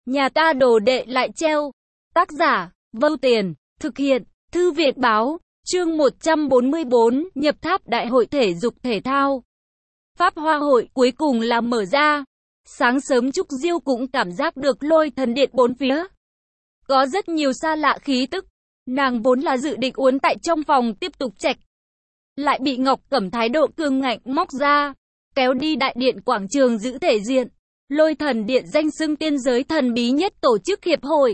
Nhà ta đồ đệ lại treo. Tác giả, Vâu Tiền, thực hiện, Thư viện báo, chương 144, nhập tháp Đại hội thể dục thể thao. Pháp Hoa hội cuối cùng là mở ra. Sáng sớm Trúc Diêu cũng cảm giác được lôi thần điện bốn phía. Có rất nhiều xa lạ khí tức. Nàng vốn là dự định uốn tại trong phòng tiếp tục trạch. Lại bị Ngọc Cẩm thái độ cương ngạnh móc ra, kéo đi đại điện quảng trường giữ thể diện. Lôi thần điện danh xưng tiên giới thần bí nhất tổ chức hiệp hội.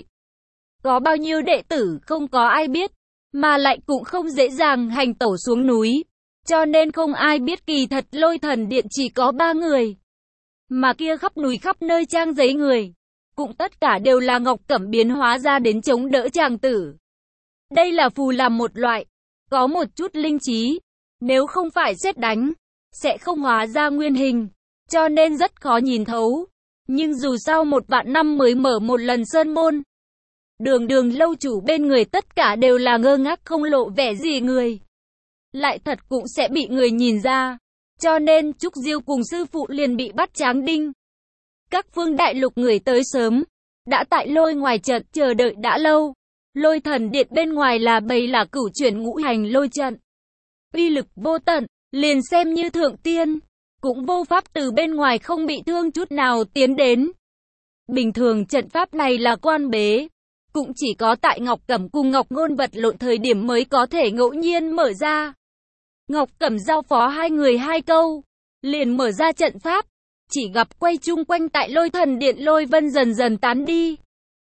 Có bao nhiêu đệ tử không có ai biết, mà lại cũng không dễ dàng hành tẩu xuống núi. Cho nên không ai biết kỳ thật lôi thần điện chỉ có 3 người. Mà kia khắp núi khắp nơi trang giấy người, cũng tất cả đều là Ngọc Cẩm biến hóa ra đến chống đỡ chàng tử. Đây là phù làm một loại, có một chút linh trí, nếu không phải sét đánh, sẽ không hóa ra nguyên hình, cho nên rất khó nhìn thấu. Nhưng dù sao 1 vạn năm mới mở một lần sơn môn. Đường lâu chủ bên người tất cả đều là ngơ ngác không lộ vẻ gì người. Lại thật cũng sẽ bị người nhìn ra. Cho nên Trúc Diêu cùng sư phụ liền bị bắt tráng đinh. Các phương đại lục người tới sớm, đã tại lôi ngoài trận chờ đợi đã lâu. Lôi thần điện bên ngoài là bầy là cửu chuyển ngũ hành lôi trận. Uy lực vô tận, liền xem như thượng tiên, cũng vô pháp từ bên ngoài không bị thương chút nào tiến đến. Bình thường trận pháp này là quan bế, cũng chỉ có tại Ngọc Cẩm cùng Ngọc Ngôn vật lộn thời điểm mới có thể ngẫu nhiên mở ra. Ngọc Cẩm giao phó hai người 2 câu, liền mở ra trận pháp, chỉ gặp quay chung quanh tại lôi thần điện lôi vân dần dần tán đi.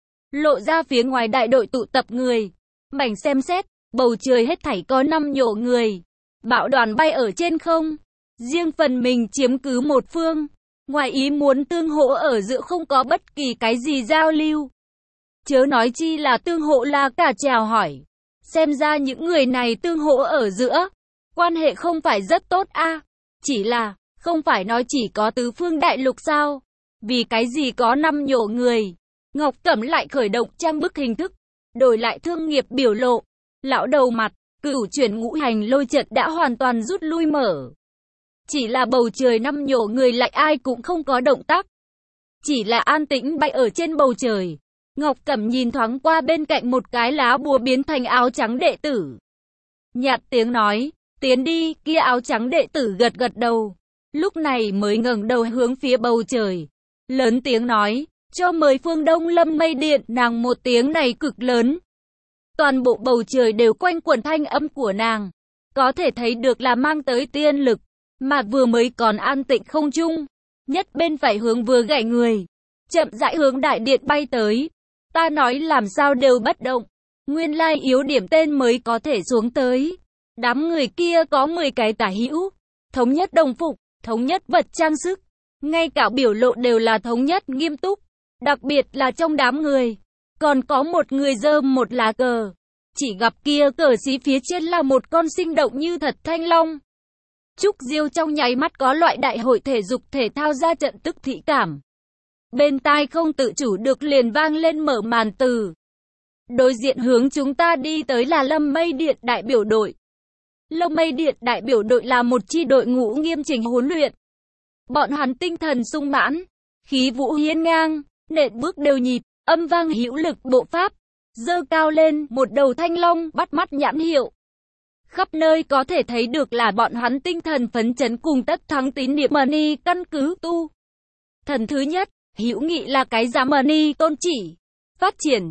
Lộ ra phía ngoài đại đội tụ tập người, mảnh xem xét, bầu trời hết thảy có 5 nhổ người. Bạo đoàn bay ở trên không, riêng phần mình chiếm cứ một phương, ngoài ý muốn tương hỗ ở giữa không có bất kỳ cái gì giao lưu. Chớ nói chi là tương hỗ là cả chào hỏi. Xem ra những người này tương hỗ ở giữa, quan hệ không phải rất tốt a. Chỉ là, không phải nói chỉ có tứ phương đại lục sao? Vì cái gì có 5 nhổ người? Ngọc Cẩm lại khởi động trang bức hình thức, đổi lại thương nghiệp biểu lộ. Lão đầu mặt, cửu chuyển ngũ hành lôi trận đã hoàn toàn rút lui mở. Chỉ là bầu trời 5 nhổ người lại ai cũng không có động tác. Chỉ là an tĩnh bay ở trên bầu trời. Ngọc Cẩm nhìn thoáng qua bên cạnh một cái lá bùa biến thành áo trắng đệ tử. Nhạt tiếng nói, tiến đi, kia áo trắng đệ tử gật gật đầu. Lúc này mới ngẩng đầu hướng phía bầu trời. Lớn tiếng nói, cho mời phương Đông Lâm Mây Điện, nàng một tiếng này cực lớn. Toàn bộ bầu trời đều quanh quẩn thanh âm của nàng. Có thể thấy được là mang tới tiên lực. Mà vừa mới còn an tịnh không trung. Nhất bên phải hướng vừa gãy người. Chậm rãi hướng đại điện bay tới. Ta nói làm sao đều bất động. Nguyên lai yếu điểm tên mới có thể xuống tới. Đám người kia có 10 cái tả hữu. Thống nhất đồng phục, thống nhất vật trang sức. Ngay cả biểu lộ đều là thống nhất nghiêm túc. Đặc biệt là trong đám người. Còn có một người giơ một lá cờ. Chỉ gặp kia cờ xí phía trên là một con sinh động như thật thanh long. Trúc Diêu trong nháy mắt có loại đại hội thể dục thể thao ra trận tức thị cảm. Bên tai không tự chủ được liền vang lên mở màn từ. Đối diện hướng chúng ta đi tới là Lâm Mây Điện đại biểu đội. Lâm Mây Điện đại biểu đội là một chi đội ngũ nghiêm chỉnh huấn luyện. Bọn hắn tinh thần sung mãn, khí vũ hiên ngang, nện bước đều nhịp, âm vang hữu lực bộ pháp, giơ cao lên một đầu thanh long bắt mắt nhãn hiệu. Khắp nơi có thể thấy được là bọn hắn tinh thần phấn chấn cùng tất thắng tín niệm mani căn cứ tu. Thần thứ nhất, hữu nghị là cái giá mani tôn chỉ, phát triển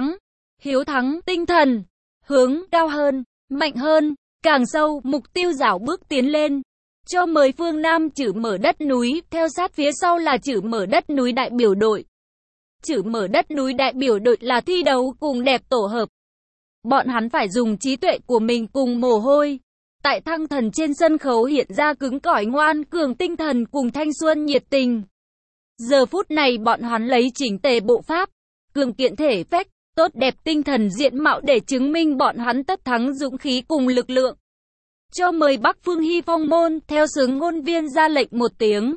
hiếu thắng tinh thần, hướng cao hơn, mạnh hơn, càng sâu, mục tiêu dảo bước tiến lên. Cho mời phương Nam chữ mở đất núi, theo sát phía sau là chữ mở đất núi đại biểu đội. Chữ mở đất núi đại biểu đội là thi đấu cùng đẹp tổ hợp. Bọn hắn phải dùng trí tuệ của mình cùng mồ hôi. Tại thăng thần trên sân khấu hiện ra cứng cỏi ngoan cường tinh thần cùng thanh xuân nhiệt tình. Giờ phút này bọn hắn lấy chỉnh tề bộ pháp, cường kiện thể phách, tốt đẹp tinh thần diện mạo để chứng minh bọn hắn tất thắng dũng khí cùng lực lượng. Cho mời Bắc Phương Hy Phong môn, theo sướng ngôn viên ra lệnh một tiếng.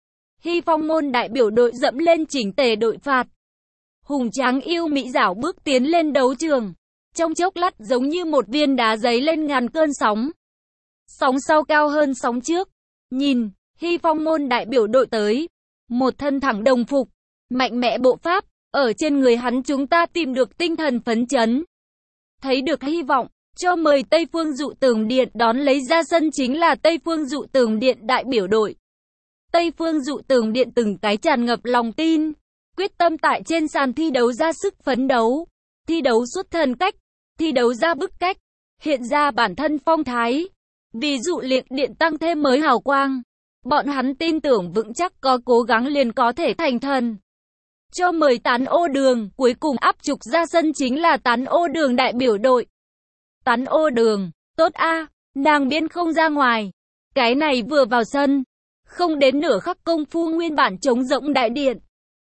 Hy Phong môn đại biểu đội dẫm lên chỉnh tề đội phạt. Hùng tráng yêu mỹ dảo bước tiến lên đấu trường. Trong chốc lát giống như một viên đá giấy lên ngàn cơn sóng. Sóng sau cao hơn sóng trước. Nhìn, Hy Phong môn đại biểu đội tới. Một thân thẳng đồng phục, mạnh mẽ bộ pháp, Ở trên người hắn chúng ta tìm được tinh thần phấn chấn, thấy được hy vọng. Cho mời Tây Phương Dụ Tường Điện. Đón lấy ra sân chính là Tây Phương Dụ Tường Điện đại biểu đội. Tây Phương Dụ Tường Điện từng cái tràn ngập lòng tin, quyết tâm tại trên sàn thi đấu ra sức phấn đấu, thi đấu xuất thần cách, thi đấu ra bức cách, hiện ra bản thân phong thái. Vì dụ liệng điện tăng thêm mới hào quang, bọn hắn tin tưởng vững chắc có cố gắng liền có thể thành thần. Cho mời Tán Ô Đường. Cuối cùng áp trục ra sân chính là Tán Ô Đường đại biểu đội. Tán Ô Đường, tốt a, nàng biến không ra ngoài. Cái này vừa vào sân, không đến nửa khắc công phu nguyên bản trống rỗng đại điện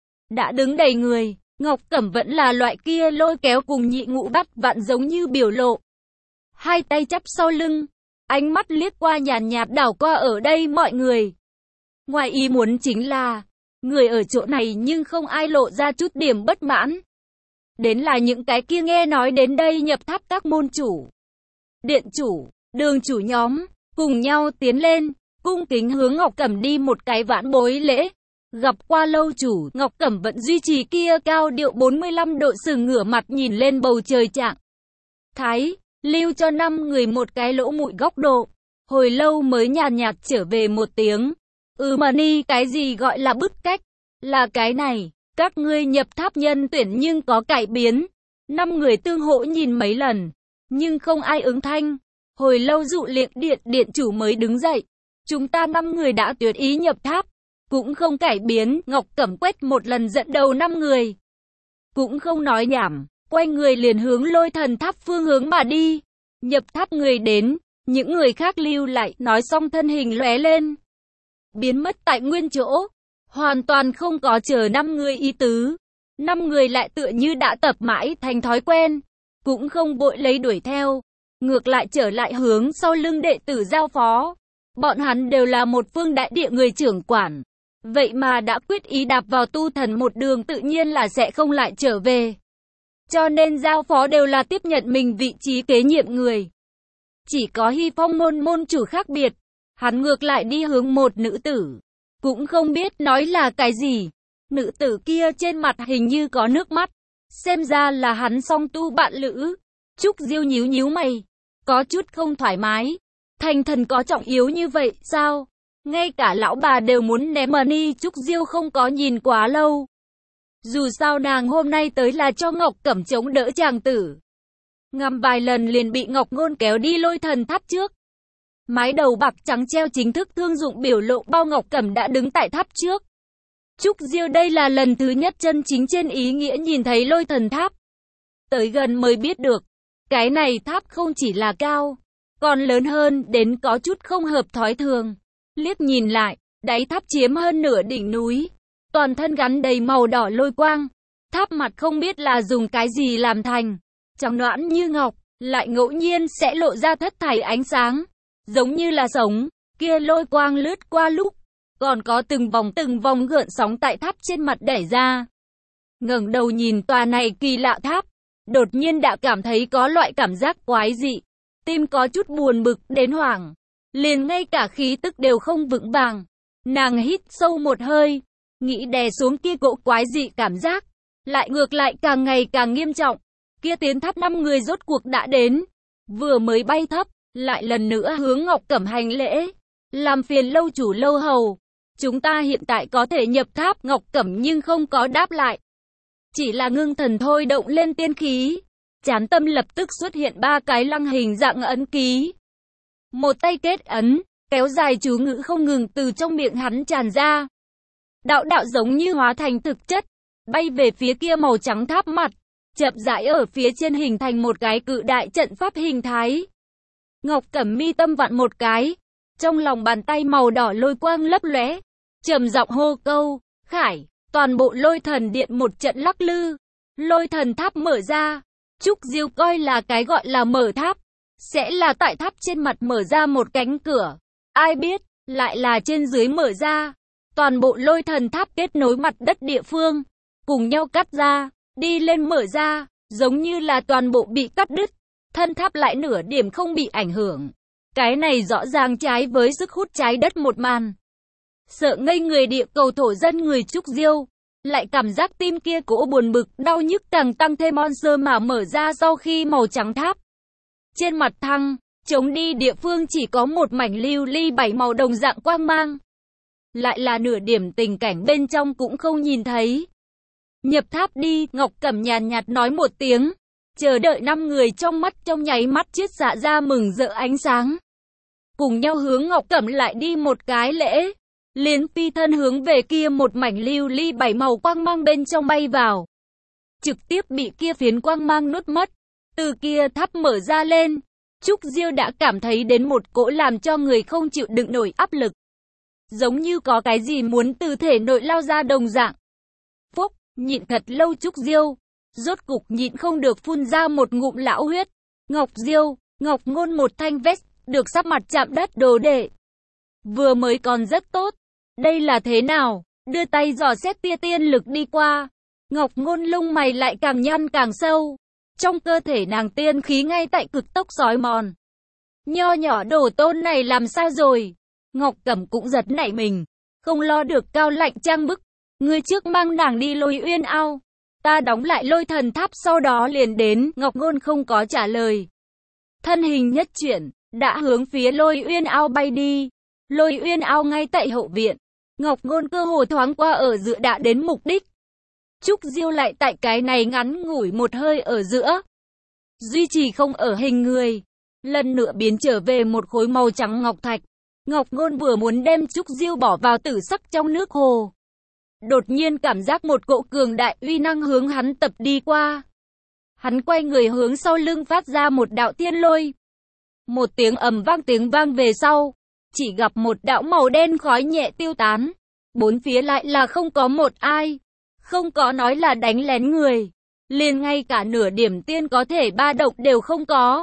đã đứng đầy người. Ngọc Cẩm vẫn là loại kia lôi kéo cùng nhị ngũ bắt vạn giống như biểu lộ. Hai tay chắp sau lưng, ánh mắt liếc qua nhàn nhạt đảo qua ở đây mọi người. Ngoài ý muốn chính là, người ở chỗ này nhưng không ai lộ ra chút điểm bất mãn. Đến là những cái kia nghe nói đến đây nhập tháp các môn chủ, điện chủ, đường chủ nhóm, cùng nhau tiến lên, cung kính hướng Ngọc Cẩm đi một cái vãn bối lễ. Gặp qua lâu chủ, Ngọc Cẩm vẫn duy trì kia cao điệu 45 độ sừng ngửa mặt nhìn lên bầu trời trạng thái, lưu cho 5 người một cái lỗ mũi góc độ. Hồi lâu mới nhàn nhạt trở về một tiếng. Mà ni, cái gì gọi là bức cách? Là cái này, các ngươi nhập tháp nhân tuyển nhưng có cải biến. 5 người tương hỗ nhìn mấy lần, nhưng không ai ứng thanh. Hồi lâu dụ liệng điện điện chủ mới đứng dậy. Chúng ta 5 người đã tuyệt ý nhập tháp, cũng không cải biến. Ngọc Cẩm quét một lần dẫn đầu 5 người, cũng không nói nhảm, quay người liền hướng Lôi Thần Tháp phương hướng mà đi. Nhập tháp người đến, những người khác lưu lại, nói xong thân hình lóe lên, biến mất tại nguyên chỗ, hoàn toàn không có chờ 5 người ý tứ. 5 người lại tựa như đã tập mãi thành thói quen, cũng không vội lấy đuổi theo, ngược lại trở lại hướng sau lưng đệ tử giao phó. Bọn hắn đều là một phương đại địa người trưởng quản, vậy mà đã quyết ý đạp vào tu thần một đường, tự nhiên là sẽ không lại trở về. Cho nên giao phó đều là tiếp nhận mình vị trí kế nhiệm người. Chỉ có Hy Phong môn môn chủ khác biệt, hắn ngược lại đi hướng một nữ tử, cũng không biết nói là cái gì. Nữ tử kia trên mặt hình như có nước mắt, xem ra là hắn song tu bạn lữ. Trúc Diêu nhíu nhíu mày, có chút không thoải mái. Thành thần có trọng yếu như vậy sao? Ngay cả lão bà đều muốn ném money. Trúc Diêu không có nhìn quá lâu. Dù sao nàng hôm nay tới là cho Ngọc Cẩm chống đỡ chàng tử. Ngắm vài lần liền bị Ngọc Ngôn kéo đi Lôi Thần Tháp trước. Mái đầu bạc trắng treo chính thức thương dụng biểu lộ bao Ngọc Cẩm đã đứng tại tháp trước. Trúc Diêu đây là lần thứ nhất chân chính trên ý nghĩa nhìn thấy Lôi Thần Tháp. Tới gần mới biết được, cái này tháp không chỉ là cao, còn lớn hơn đến có chút không hợp thói thường. Liếc nhìn lại, đáy tháp chiếm hơn nửa đỉnh núi, toàn thân gắn đầy màu đỏ lôi quang. Tháp mặt không biết là dùng cái gì làm thành, trắng nõn như ngọc, lại ngẫu nhiên sẽ lộ ra thất thải ánh sáng, giống như là sống. Kia lôi quang lướt qua lúc, còn có từng vòng gợn sóng tại tháp trên mặt đẩy ra. Ngẩng đầu nhìn tòa này kỳ lạ tháp, đột nhiên đã cảm thấy có loại cảm giác quái dị, tim có chút buồn bực đến hoảng, liền ngay cả khí tức đều không vững vàng. Nàng hít sâu một hơi, nghĩ đè xuống kia cỗ quái dị cảm giác, lại ngược lại càng ngày càng nghiêm trọng. Kia tiến tháp 5 người rốt cuộc đã đến, vừa mới bay thấp, lại lần nữa hướng Ngọc Cẩm hành lễ. Làm phiền lâu chủ lâu hầu, chúng ta hiện tại có thể nhập tháp. Ngọc Cẩm nhưng không có đáp lại, chỉ là ngưng thần thôi động lên tiên khí. Chán tâm lập tức xuất hiện 3 cái lăng hình dạng ấn ký. Một tay kết ấn, kéo dài chú ngữ không ngừng từ trong miệng hắn tràn ra. Đạo đạo giống như hóa thành thực chất, bay về phía kia màu trắng tháp mặt, chậm rãi ở phía trên hình thành một cái cự đại trận pháp hình thái. Ngọc Cẩm mi tâm vặn một cái, trong lòng bàn tay màu đỏ lôi quang lấp lóe, trầm giọng hô câu, khải, toàn bộ Lôi Thần Điện một trận lắc lư, Lôi Thần Tháp mở ra. Trúc Diêu coi là cái gọi là mở tháp, sẽ là tại tháp trên mặt mở ra một cánh cửa, ai biết, lại là trên dưới mở ra. Toàn bộ Lôi Thần Tháp kết nối mặt đất địa phương, cùng nhau cắt ra, đi lên mở ra, giống như là toàn bộ bị cắt đứt, thân tháp lại nửa điểm không bị ảnh hưởng. Cái này rõ ràng trái với sức hút trái đất một màn. Sợ ngây người địa cầu thổ dân người Trúc Diêu, lại cảm giác tim kia cỗ buồn bực, đau nhức càng tăng thêm. Monster mà mở ra sau khi màu trắng tháp. Trên mặt thăng, chống đi địa phương chỉ có một mảnh lưu ly 7 màu đồng dạng quang mang. Lại là nửa điểm tình cảnh bên trong cũng không nhìn thấy. Nhập tháp đi, Ngọc Cẩm nhàn nhạt nói một tiếng. Chờ đợi 5 người trong mắt trong nháy mắt chiết xạ ra mừng rỡ ánh sáng. Cùng nhau hướng Ngọc Cẩm lại đi một cái lễ. Liền phi thân hướng về kia một mảnh lưu ly 7 màu quang mang bên trong bay vào. Trực tiếp bị kia phiến quang mang nuốt mất. Từ kia tháp mở ra lên. Trúc Diêu đã cảm thấy đến một cỗ làm cho người không chịu đựng nổi áp lực. Giống như có cái gì muốn từ thể nội lao ra đồng dạng. Phúc, nhịn thật lâu Trúc Diêu. Rốt cục nhịn không được phun ra một ngụm lão huyết. Ngọc Diêu, Ngọc Ngôn một thanh vest, được sắp mặt chạm đất đồ đệ. Vừa mới còn rất tốt. Đây là thế nào? Đưa tay dò xét tia tiên lực đi qua. Ngọc Ngôn lông mày lại càng nhăn càng sâu. Trong cơ thể nàng tiên khí ngay tại cực tốc xói mòn. Nho nhỏ đồ tôn này làm sao rồi? Ngọc Cẩm cũng giật nảy mình. Không lo được Cao Lạnh trang bức. Người trước mang nàng đi Lôi Uyên Ao. Ta đóng lại Lôi Thần Tháp sau đó liền đến. Ngọc Ngôn không có trả lời. Thân hình nhất chuyển, đã hướng phía Lôi Uyên Ao bay đi. Lôi Uyên Ao ngay tại hậu viện. Ngọc Ngôn cơ hồ thoáng qua ở giữa đã đến mục đích. Trúc Diêu lại tại cái này ngắn ngủi một hơi ở giữa. Duy trì không ở hình người. Lần nữa biến trở về một khối màu trắng ngọc thạch. Ngọc Ngôn vừa muốn đem Trúc Diêu bỏ vào tử sắc trong nước hồ. Đột nhiên cảm giác một cỗ cường đại uy năng hướng hắn tập đi qua. Hắn quay người hướng sau lưng phát ra một đạo thiên lôi. Một tiếng ầm vang tiếng vang về sau. Chỉ gặp một đạo màu đen khói nhẹ tiêu tán. Bốn phía lại là không có một ai. Không có nói là đánh lén người. Liền ngay cả nửa điểm tiên có thể ba động đều không có.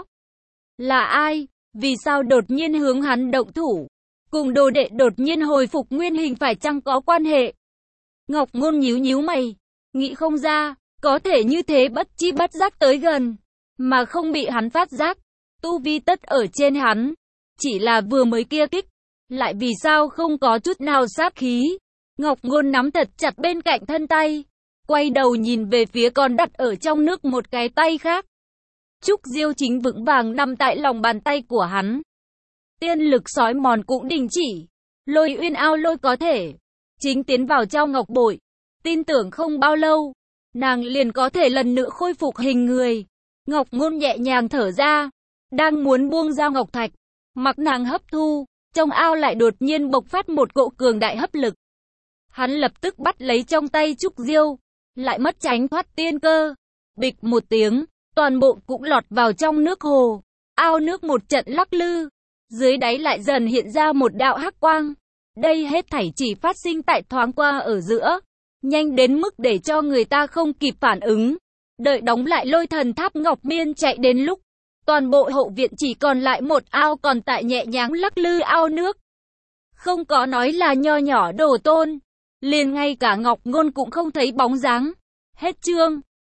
Là ai? Vì sao đột nhiên hướng hắn động thủ? Cùng đồ đệ đột nhiên hồi phục nguyên hình phải chăng có quan hệ? Ngọc Ngôn nhíu nhíu mày. Nghĩ không ra, có thể như thế bất chi bất giác tới gần. Mà không bị hắn phát giác. Tu vi tất ở trên hắn. Chỉ là vừa mới kia kích. Lại vì sao không có chút nào sát khí? Ngọc Ngôn nắm thật chặt bên cạnh thân tay. Quay đầu nhìn về phía còn đặt ở trong nước một cái tay khác. Trúc Diêu chính vững vàng nằm tại lòng bàn tay của hắn. Tiên lực sói mòn cũng đình chỉ. Lôi Uyên Ao lôi có thể chính tiến vào trong ngọc bội. Tin tưởng không bao lâu, nàng liền có thể lần nữa khôi phục hình người. Ngọc Ngôn nhẹ nhàng thở ra. Đang muốn buông ra ngọc thạch. Mặc nàng hấp thu. Trong ao lại đột nhiên bộc phát một cỗ cường đại hấp lực. Hắn lập tức bắt lấy trong tay Trúc Diêu. Lại mất tránh thoát tiên cơ. Bịch một tiếng. Toàn bộ cũng lọt vào trong nước hồ. Ao nước một trận lắc lư. Dưới đáy lại dần hiện ra một đạo hắc quang. Đây hết thảy chỉ phát sinh tại thoáng qua ở giữa. Nhanh đến mức để cho người ta không kịp phản ứng. Đợi đóng lại Lôi Thần Tháp Ngọc Miên chạy đến lúc. Toàn bộ hậu viện chỉ còn lại một ao còn tại nhẹ nhàng lắc lư ao nước. Không có nói là nho nhỏ đồ tôn. Liền ngay cả Ngọc Ngôn cũng không thấy bóng dáng. Hết chương.